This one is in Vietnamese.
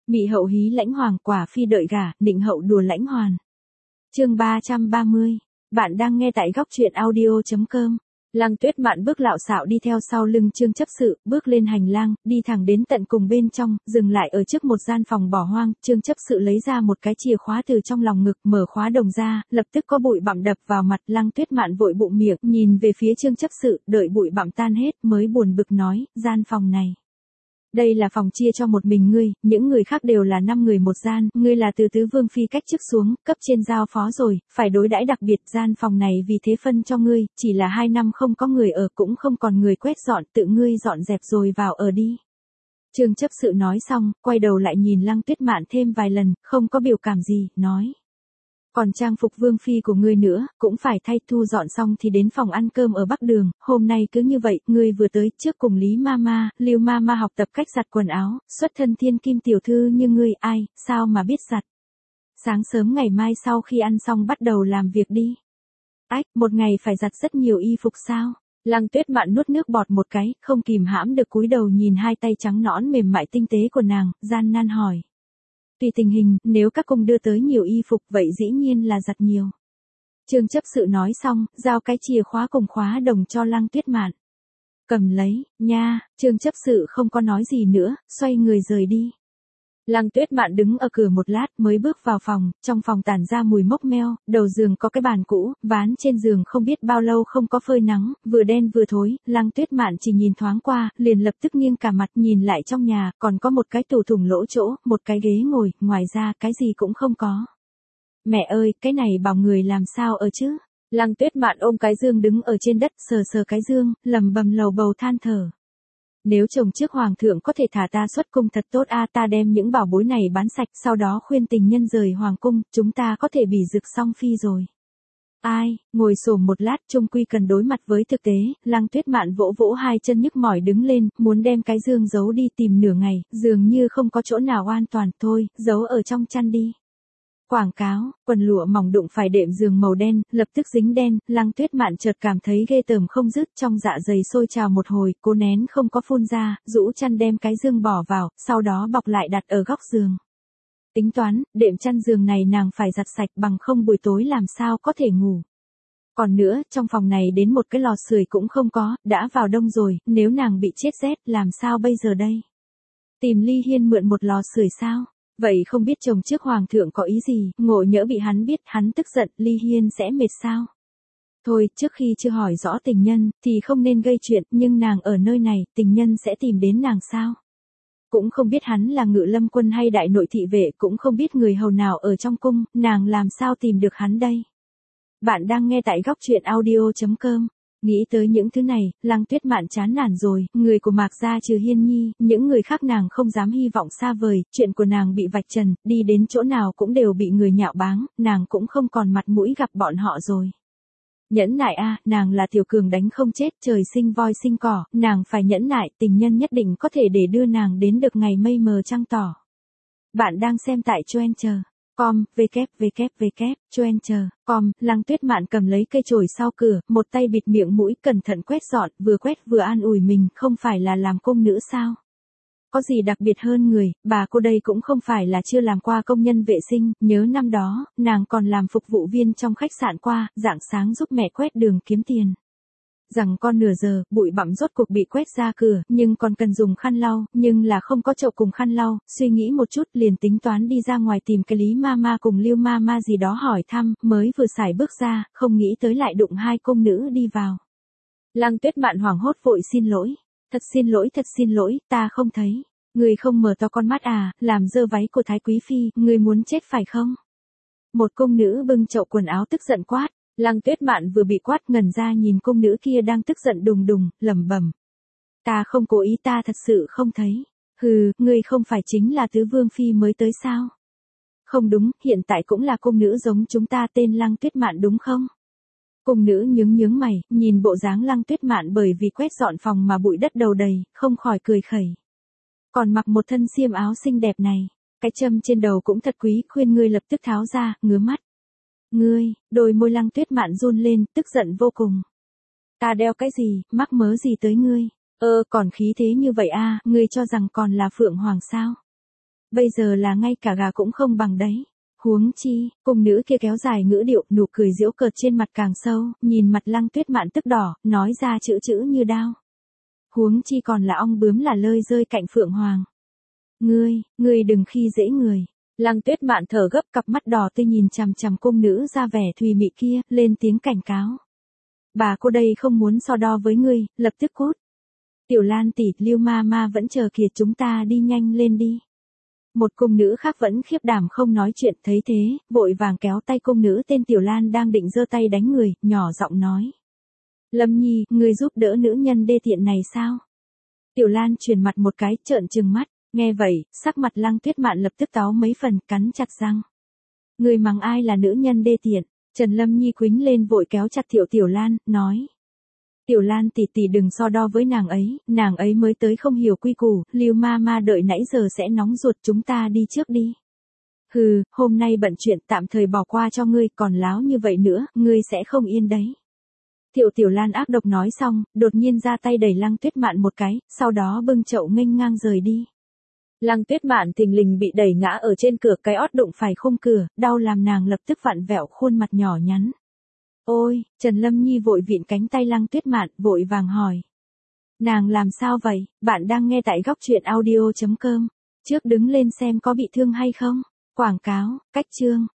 Mị hậu hí lãnh hoàng, quả phi đợi gả, định hậu đùa lãnh hoàn. Chương 330. Bạn đang nghe tại góc truyện audio.com. Lăng Tuyết Mạn bước lạo xạo đi theo sau lưng Trương Chấp Sự, bước lên hành lang, đi thẳng đến tận cùng bên trong, dừng lại ở trước một gian phòng bỏ hoang. Trương Chấp Sự lấy ra một cái chìa khóa từ trong lòng ngực, mở khóa đồng ra, lập tức có bụi bặm đập vào mặt. Lăng Tuyết Mạn vội bụng miệng, nhìn về phía Trương Chấp Sự, đợi bụi bặm tan hết, mới buồn bực nói, gian phòng này. Đây là phòng chia cho một mình ngươi, những người khác đều là 5 người một gian, ngươi là từ tứ vương phi cách chức xuống, cấp trên giao phó rồi, phải đối đãi đặc biệt. Gian phòng này vì thế phân cho ngươi, chỉ là 2 năm không có người ở, cũng không còn người quét dọn, tự ngươi dọn dẹp rồi vào ở đi. Trương Chấp Sự nói xong, quay đầu lại nhìn Lăng Tuyết Mạn thêm vài lần, không có biểu cảm gì, nói. Còn trang phục vương phi của ngươi nữa, cũng phải thay. Thu dọn xong thì đến phòng ăn cơm ở Bắc Đường, hôm nay cứ như vậy, ngươi vừa tới, trước cùng Lý Mama, Lưu Mama học tập cách giặt quần áo, xuất thân thiên kim tiểu thư như ngươi, ai, sao mà biết giặt. Sáng sớm ngày mai sau khi ăn xong bắt đầu làm việc đi. Ách, một ngày phải giặt rất nhiều y phục sao? Lăng Tuyết Mạn nuốt nước bọt một cái, không kìm hãm được cúi đầu nhìn hai tay trắng nõn mềm mại tinh tế của nàng, gian nan hỏi. Tùy tình hình, nếu các cung đưa tới nhiều y phục vậy dĩ nhiên là giặt nhiều. Trương Chấp Sự nói xong, giao cái chìa khóa cùng khóa đồng cho Lăng Tuyết Mạn. Cầm lấy, nha. Trương Chấp Sự không có nói gì nữa, xoay người rời đi. Lăng Tuyết Mạn đứng ở cửa một lát mới bước vào phòng, trong phòng tản ra mùi mốc meo, đầu giường có cái bàn cũ, ván trên giường không biết bao lâu không có phơi nắng, vừa đen vừa thối. Lăng Tuyết Mạn chỉ nhìn thoáng qua, liền lập tức nghiêng cả mặt nhìn lại trong nhà, còn có một cái tủ thủng lỗ chỗ, một cái ghế ngồi, ngoài ra cái gì cũng không có. Mẹ ơi, cái này bảo người làm sao ở chứ? Lăng Tuyết Mạn ôm cái dương đứng ở trên đất, sờ sờ cái dương, lầm bầm lầu bầu than thở. Nếu chồng trước hoàng thượng có thể thả ta xuất cung thật tốt a, ta đem những bảo bối này bán sạch, sau đó khuyên tình nhân rời hoàng cung, chúng ta có thể bỉ dực song phi rồi. Ai, ngồi xổm một lát chung quy cần đối mặt với thực tế. Lăng Tuyết Mạn vỗ vỗ hai chân nhức mỏi đứng lên, muốn đem cái dương giấu đi, tìm nửa ngày, dường như không có chỗ nào an toàn, thôi, giấu ở trong chăn đi. Quảng cáo, quần lụa mỏng đụng phải đệm giường màu đen, lập tức dính đen. Lăng Tuyết Mạn chợt cảm thấy ghê tởm không dứt, trong dạ dày sôi trào một hồi, cố nén không có phun ra, rũ chăn đem cái dương bỏ vào, sau đó bọc lại đặt ở góc giường. Tính toán, đệm chăn giường này nàng phải giặt sạch, bằng không buổi tối làm sao có thể ngủ. Còn nữa, trong phòng này đến một cái lò sưởi cũng không có, đã vào đông rồi, nếu nàng bị chết rét, làm sao bây giờ đây? Tìm Ly Hiên mượn một lò sưởi sao? Vậy không biết chồng trước hoàng thượng có ý gì, ngộ nhỡ bị hắn biết, hắn tức giận, Ly Hiên sẽ mệt sao? Thôi, trước khi chưa hỏi rõ tình nhân, thì không nên gây chuyện, nhưng nàng ở nơi này, tình nhân sẽ tìm đến nàng sao? Cũng không biết hắn là ngự lâm quân hay đại nội thị vệ, cũng không biết người hầu nào ở trong cung, nàng làm sao tìm được hắn đây? Bạn đang nghe tại góc truyện audio.com. Nghĩ tới những thứ này, Lăng Tuyết Mạn chán nản rồi, người của Mạc gia trừ Hiên Nhi, những người khác nàng không dám hy vọng xa vời, chuyện của nàng bị vạch trần, đi đến chỗ nào cũng đều bị người nhạo báng, nàng cũng không còn mặt mũi gặp bọn họ rồi. Nhẫn nại a, nàng là tiểu cường đánh không chết, trời sinh voi sinh cỏ, nàng phải nhẫn nại, tình nhân nhất định có thể để đưa nàng đến được ngày mây mờ trăng tỏ. Bạn đang xem tại Choencher.com, Choencher.com. Lăng Tuyết Mạn cầm lấy cây chổi sau cửa, một tay bịt miệng mũi, cẩn thận quét dọn, vừa quét vừa an ủi mình, không phải là làm cung nữ sao? Có gì đặc biệt hơn người, bà cô đây cũng không phải là chưa làm qua công nhân vệ sinh, nhớ năm đó, nàng còn làm phục vụ viên trong khách sạn qua, rạng sáng giúp mẹ quét đường kiếm tiền. Rằng con nửa giờ, bụi bặm rốt cuộc bị quét ra cửa, nhưng còn cần dùng khăn lau, nhưng là không có chậu cùng khăn lau, suy nghĩ một chút liền tính toán đi ra ngoài tìm cái Lý Mama cùng Lưu Mama gì đó hỏi thăm, mới vừa xài bước ra, không nghĩ tới lại đụng hai cung nữ đi vào. Lăng Tuyết Mạn hoảng hốt vội xin lỗi, thật xin lỗi, ta không thấy. Người không mở to con mắt à, làm dơ váy của Thái Quý Phi, người muốn chết phải không? Một cung nữ bưng chậu quần áo tức giận quát. Lăng Tuyết Mạn vừa bị quát ngẩn ra nhìn cung nữ kia đang tức giận đùng đùng, lẩm bẩm. Ta không cố ý, ta thật sự không thấy. Hừ, ngươi không phải chính là tứ vương phi mới tới sao? Không đúng, hiện tại cũng là cung nữ giống chúng ta tên Lăng Tuyết Mạn đúng không? Cung nữ nhướng mày, nhìn bộ dáng Lăng Tuyết Mạn bởi vì quét dọn phòng mà bụi đất đầu đầy, không khỏi cười khẩy. Còn mặc một thân xiêm áo xinh đẹp này, cái châm trên đầu cũng thật quý, khuyên ngươi lập tức tháo ra, ngứa mắt. Ngươi, đôi môi Lăng Tuyết Mạn run lên, tức giận vô cùng. Ta đeo cái gì, mắc mớ gì tới ngươi? Còn khí thế như vậy a, ngươi cho rằng còn là Phượng Hoàng sao? bây giờ là ngay cả gà cũng không bằng đấy. Huống chi, cung nữ kia kéo dài ngữ điệu, nụ cười giễu cợt trên mặt càng sâu, nhìn mặt Lăng Tuyết Mạn tức đỏ, nói ra chữ chữ như đao. Huống chi còn là ong bướm là lơi rơi cạnh Phượng Hoàng. Ngươi đừng khi dễ người. Lăng Tuyết Mạn thở gấp, cặp mắt đỏ tươi nhìn chằm chằm cung nữ ra vẻ thùy mị kia, lên tiếng cảnh cáo. Bà cô đây không muốn so đo với ngươi, lập tức cút. Tiểu Lan tỷ, Lưu ma ma vẫn chờ kìa, chúng ta đi nhanh lên đi. Một cung nữ khác vẫn khiếp đảm không nói chuyện, thấy thế, vội vàng kéo tay cung nữ tên Tiểu Lan đang định giơ tay đánh người, nhỏ giọng nói. Lâm Nhi, ngươi giúp đỡ nữ nhân đê tiện này sao? Tiểu Lan chuyển mặt một cái, trợn trừng mắt, nghe vậy, sắc mặt Lăng Tuyết Mạn lập tức táo mấy phần, cắn chặt răng. Ngươi mắng ai là nữ nhân đê tiện? Trần Lâm Nhi quýnh lên vội kéo chặt Tiểu Lan, nói. Tiểu Lan tỷ tỷ đừng so đo với nàng ấy mới tới không hiểu quy củ, Lưu ma ma đợi nãy giờ sẽ nóng ruột, chúng ta đi trước đi. Hừ, hôm nay bận chuyện tạm thời bỏ qua cho ngươi, còn láo như vậy nữa, ngươi sẽ không yên đấy. Tiểu Lan ác độc nói xong, đột nhiên ra tay đẩy Lăng Tuyết Mạn một cái, sau đó bưng chậu nghênh ngang rời đi. Lăng Tuyết Mạn thình lình bị đẩy ngã ở trên cửa, cái ót đụng phải khung cửa, đau làm nàng lập tức vặn vẹo khuôn mặt nhỏ nhắn. Ôi, Trần Lâm Nhi vội vịn cánh tay Lăng Tuyết Mạn, vội vàng hỏi. Nàng làm sao vậy? Bạn đang nghe tại góc truyện audio.com. Trước đứng lên xem có bị thương hay không? Quảng cáo, cách chương.